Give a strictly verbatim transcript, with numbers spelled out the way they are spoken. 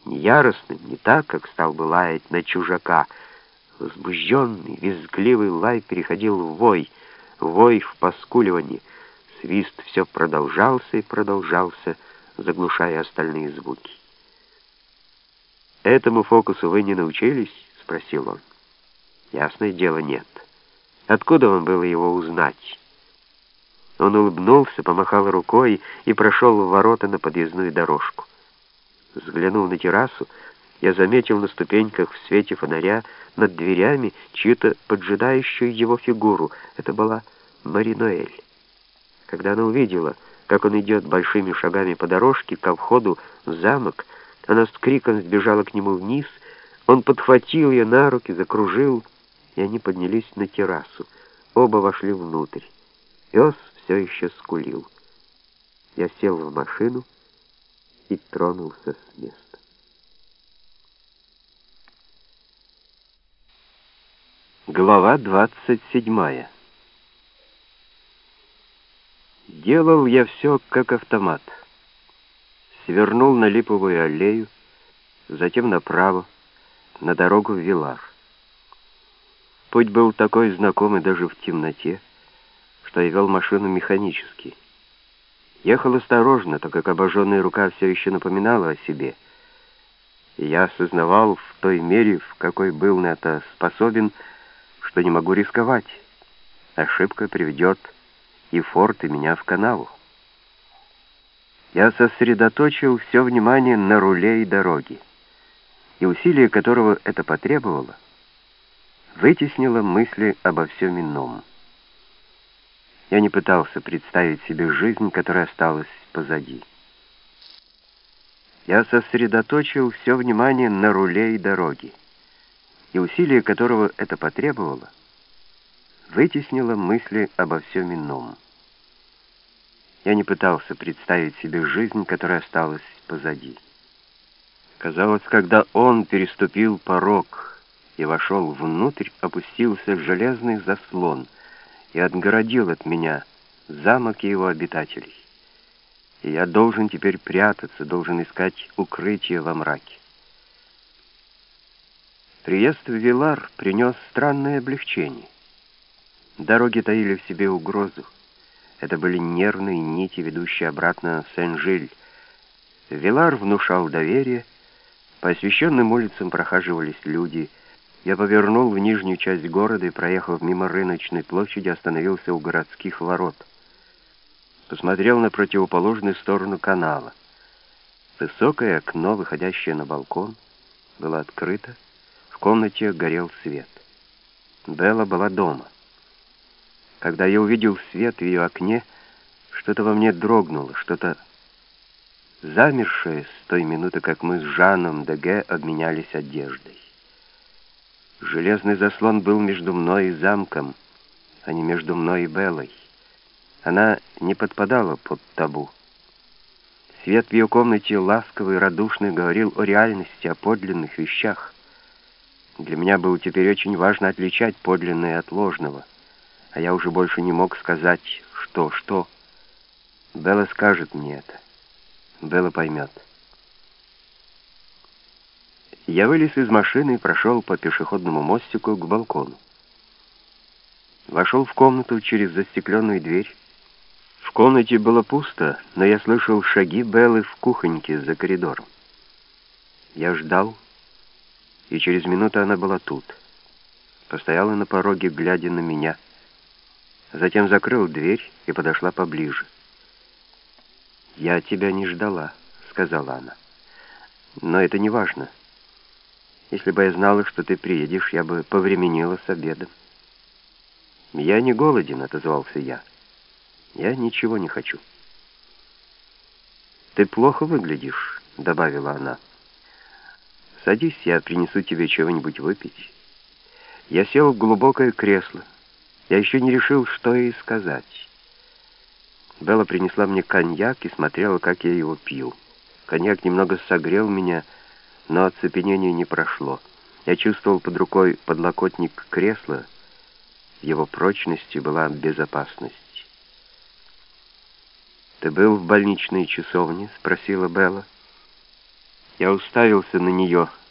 Не яростным, не так, как стал бы лаять на чужака. Возбужденный, визгливый лай переходил в вой, вой в поскуливание. Свист все продолжался и продолжался, заглушая остальные звуки. «Этому фокусу вы не научились?» — спросил он. «Ясное дело, нет. Откуда вам было его узнать?» Он улыбнулся, помахал рукой и прошел в ворота на подъездную дорожку. Взглянув на террасу, я заметил на ступеньках в свете фонаря над дверями чью-то поджидающую его фигуру. Это была Мари-Ноэль. Когда она увидела, как он идет большими шагами по дорожке ко входу в замок, она с криком сбежала к нему вниз, он подхватил ее на руки, закружил, и они поднялись на террасу. Оба вошли внутрь. Пес все еще скулил. Я сел в машину и тронулся с места. Глава двадцать седьмая. Делал я все как автомат. Свернул на Липовую аллею, затем направо, на дорогу в Вилар. Путь был такой знакомый даже в темноте, что я вел машину механически. Ехал осторожно, так как обожженная рука все еще напоминала о себе. И я осознавал в той мере, в какой был на это способен, что не могу рисковать. Ошибка приведет и форт, и меня в канаву. Я сосредоточил все внимание на руле и дороге, и усилие которого это потребовало, вытеснило мысли обо всем ином. Я не пытался представить себе жизнь, которая осталась позади. Я сосредоточил все внимание на руле и дороге, и усилие которого это потребовало, вытеснило мысли обо всем ином. Я не пытался представить себе жизнь, которая осталась позади. Казалось, когда он переступил порог и вошел внутрь, опустился железный заслон и отгородил от меня замок и его обитателей. И я должен теперь прятаться, должен искать укрытие во мраке. Приезд в Вилар принес странное облегчение. Дороги таили в себе угрозу. Это были нервные нити, ведущие обратно в Сен-Жиль. Вилар внушал доверие. По освещенным улицам прохаживались люди. Я повернул в нижнюю часть города и, проехав мимо рыночной площади, остановился у городских ворот. Посмотрел на противоположную сторону канала. Высокое окно, выходящее на балкон, было открыто. В комнате горел свет. Белла была дома. Когда я увидел свет в ее окне, что-то во мне дрогнуло, что-то замершее с той минуты, как мы с Жаном Деге обменялись одеждой. Железный заслон был между мной и замком, а не между мной и Беллой. Она не подпадала под табу. Свет в ее комнате, ласковый и радушный, говорил о реальности, о подлинных вещах. Для меня было теперь очень важно отличать подлинное от ложного, а я уже больше не мог сказать, что, что. Белла скажет мне это. Белла поймет. Я вылез из машины и прошел по пешеходному мостику к балкону. Вошел в комнату через застекленную дверь. В комнате было пусто, но я слышал шаги Беллы в кухоньке за коридором. Я ждал, и через минуту она была тут. Постояла на пороге, глядя на меня. Затем закрыла дверь и подошла поближе. «Я тебя не ждала», — сказала она. «Но это не важно. Если бы я знала, что ты приедешь, я бы повременила с обедом». «Я не голоден», — отозвался я. «Я ничего не хочу». «Ты плохо выглядишь», — добавила она. «Садись, я принесу тебе чего-нибудь выпить». Я сел в глубокое кресло. Я еще не решил, что ей сказать. Белла принесла мне коньяк и смотрела, как я его пью. Коньяк немного согрел меня, но оцепенение не прошло. Я чувствовал под рукой подлокотник кресла. В его прочности была безопасность. «Ты был в больничной часовне?» — спросила Белла. Я уставился на нее.